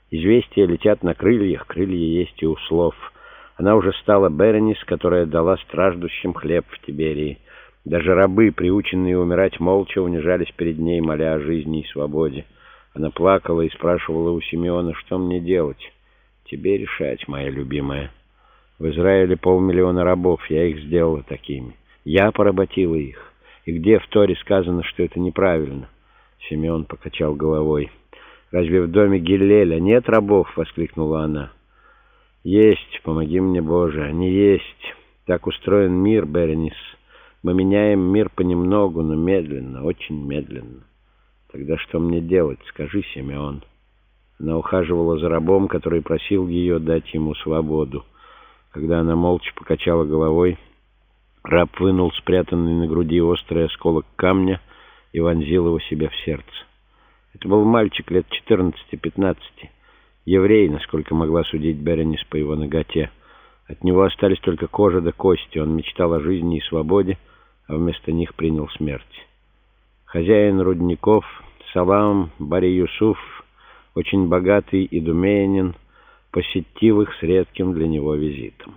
Известия летят на крыльях, крылья есть и у слов. Она уже стала Беренис, которая дала страждущим хлеб в Тиберии. Даже рабы, приученные умирать молча, унижались перед ней, моля о жизни и свободе. Она плакала и спрашивала у Симеона, что мне делать. «Тебе решать, моя любимая. В Израиле 500 000 рабов, я их сделала такими. Я поработила их. И где в Торе сказано, что это неправильно?» Симеон покачал головой. «Разве в доме Гиллеля нет рабов?» — воскликнула она. «Есть, помоги мне, Боже, они есть. Так устроен мир, Беренис. Мы меняем мир понемногу, но медленно, очень медленно. Тогда что мне делать, скажи, Симеон?» Она ухаживала за рабом, который просил ее дать ему свободу. Когда она молча покачала головой, раб вынул спрятанный на груди острый осколок камня и вонзил его себе в сердце. Это был мальчик лет 14-15, еврей, насколько могла судить Беренис по его наготе. От него остались только кожа да кости. Он мечтал о жизни и свободе, а вместо них принял смерть. Хозяин рудников, Салам Бар-Юсуф, очень богатый идумеянин, посетил их с редким для него визитом.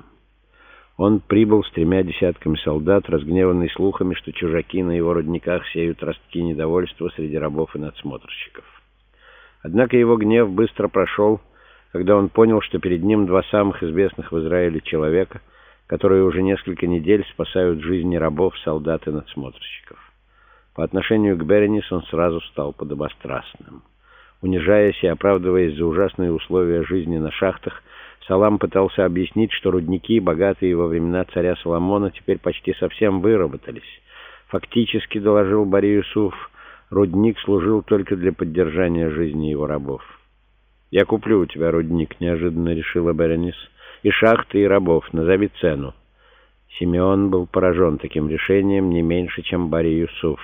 Он прибыл с 3 десятками солдат, разгневанный слухами, что чужаки на его рудниках сеют ростки недовольства среди рабов и надсмотрщиков. Однако его гнев быстро прошел, когда он понял, что перед ним 2 самых известных в Израиле человека, которые уже несколько недель спасают жизни рабов, солдат и надсмотрщиков. По отношению к Беренис он сразу стал подобострастным. Унижаясь и оправдываясь за ужасные условия жизни на шахтах, Салам пытался объяснить, что рудники, богатые во времена царя Соломона, теперь почти совсем выработались. Фактически, доложил Бар-Юсуф, рудник служил только для поддержания жизни его рабов. «Я куплю у тебя рудник», — неожиданно решила Беренис. «И шахты, и рабов. Назови цену». Симеон был поражен таким решением не меньше, чем Бар-Юсуф.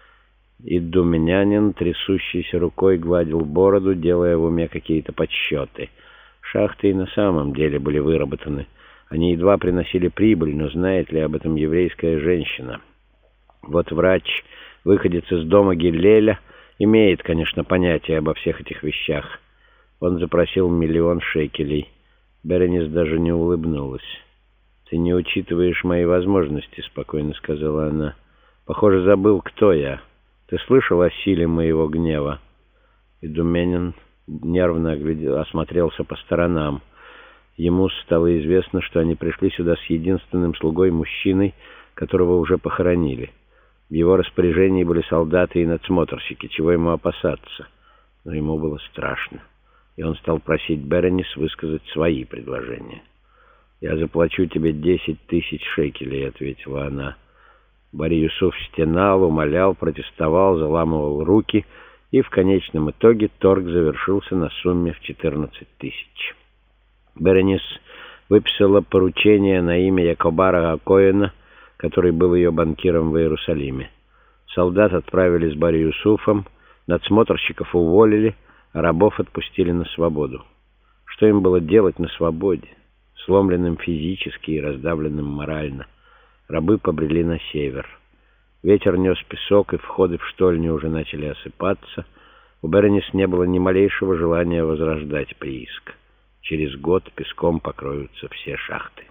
Идумянин трясущейся рукой гладил бороду, делая в уме какие-то подсчеты. Шахты и на самом деле были выработаны. Они едва приносили прибыль, но знает ли об этом еврейская женщина? Вот врач, выходец из дома Гиллеля, имеет, конечно, понятие обо всех этих вещах. Он запросил 1 000 000 шекелей. Беренис даже не улыбнулась. «Ты не учитываешь мои возможности», — спокойно сказала она. «Похоже, забыл, кто я. Ты слышал о силе моего гнева?» Идуменин нервно осмотрелся по сторонам. Ему стало известно, что они пришли сюда с единственным слугой-мужчиной, которого уже похоронили. В его распоряжении были солдаты и надсмотрщики, чего ему опасаться. Но ему было страшно, и он стал просить Беренис высказать свои предложения. «Я заплачу тебе 10 000 шекелей», — ответила она. Бар-Юсуф стенал, умолял, протестовал, заламывал руки, и в конечном итоге торг завершился на сумме в 14 000. Беренис выписала поручение на имя Якобара Акоина, который был ее банкиром в Иерусалиме. Солдат отправили с Бар-Юсуфом, надсмотрщиков уволили, а рабов отпустили на свободу. Что им было делать на свободе, сломленным физически и раздавленным морально? Рабы побрели на север. Ветер нес песок, и входы в штольню уже начали осыпаться. У Беренис не было ни малейшего желания возрождать прииск. Через год песком покроются все шахты.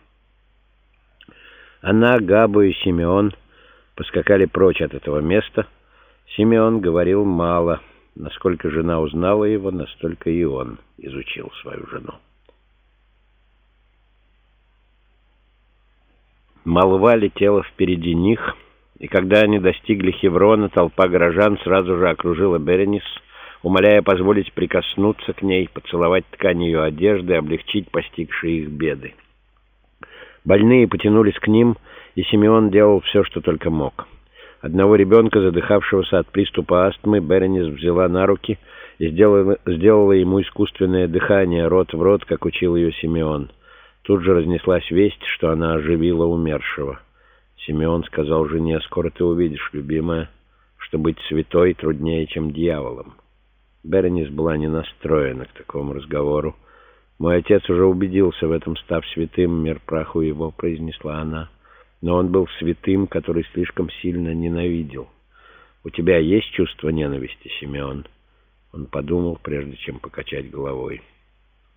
Она, Габу и Симеон поскакали прочь от этого места. Симеон говорил мало. Насколько жена узнала его, настолько и он изучил свою жену. Молва летела впереди них, и когда они достигли Хеврона, толпа горожан сразу же окружила Беренис, умоляя позволить прикоснуться к ней, поцеловать ткань ее одежды, облегчить постигшие их беды. Больные потянулись к ним, и Симеон делал все, что только мог. Одного ребенка, задыхавшегося от приступа астмы, Беренис взяла на руки и сделала ему искусственное дыхание рот в рот, как учил ее Симеон. Тут же разнеслась весть, что она оживила умершего. Симеон сказал жене: «Скоро ты увидишь, любимая, что быть святой труднее, чем дьяволом». Беренис была не настроена к такому разговору. «Мой отец уже убедился в этом, став святым, мир праху его», — произнесла она. «Но он был святым, который слишком сильно ненавидел. У тебя есть чувство ненависти, Симеон?» Он подумал, прежде чем покачать головой.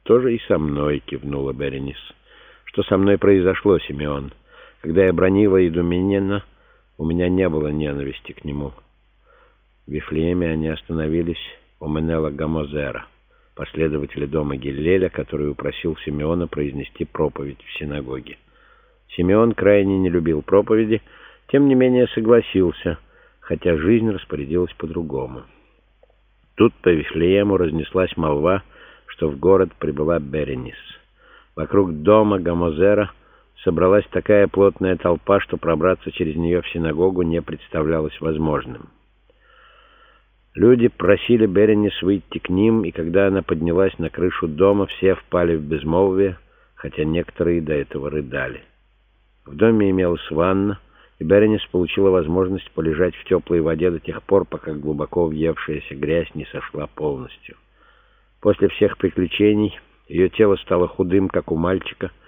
«Тоже и со мной», — кивнула Беренис. «Что со мной произошло, Симеон? Когда я бранила Идуменина, у меня не было ненависти к нему». В Вифлееме они остановились у Менела Гамозера, последователя дома Гиллеля, который упросил Симеона произнести проповедь в синагоге. Симеон крайне не любил проповеди, тем не менее согласился, хотя жизнь распорядилась по-другому. Тут по Вифлеему разнеслась молва, что в город прибыла Беренис. Вокруг дома Гамозера собралась такая плотная толпа, что пробраться через нее в синагогу не представлялось возможным. Люди просили Беренис выйти к ним, и когда она поднялась на крышу дома, все впали в безмолвие, хотя некоторые до этого рыдали. В доме имелась ванна, и Беренис получила возможность полежать в теплой воде до тех пор, пока глубоко въевшаяся грязь не сошла полностью. После всех приключений ее тело стало худым, как у мальчика,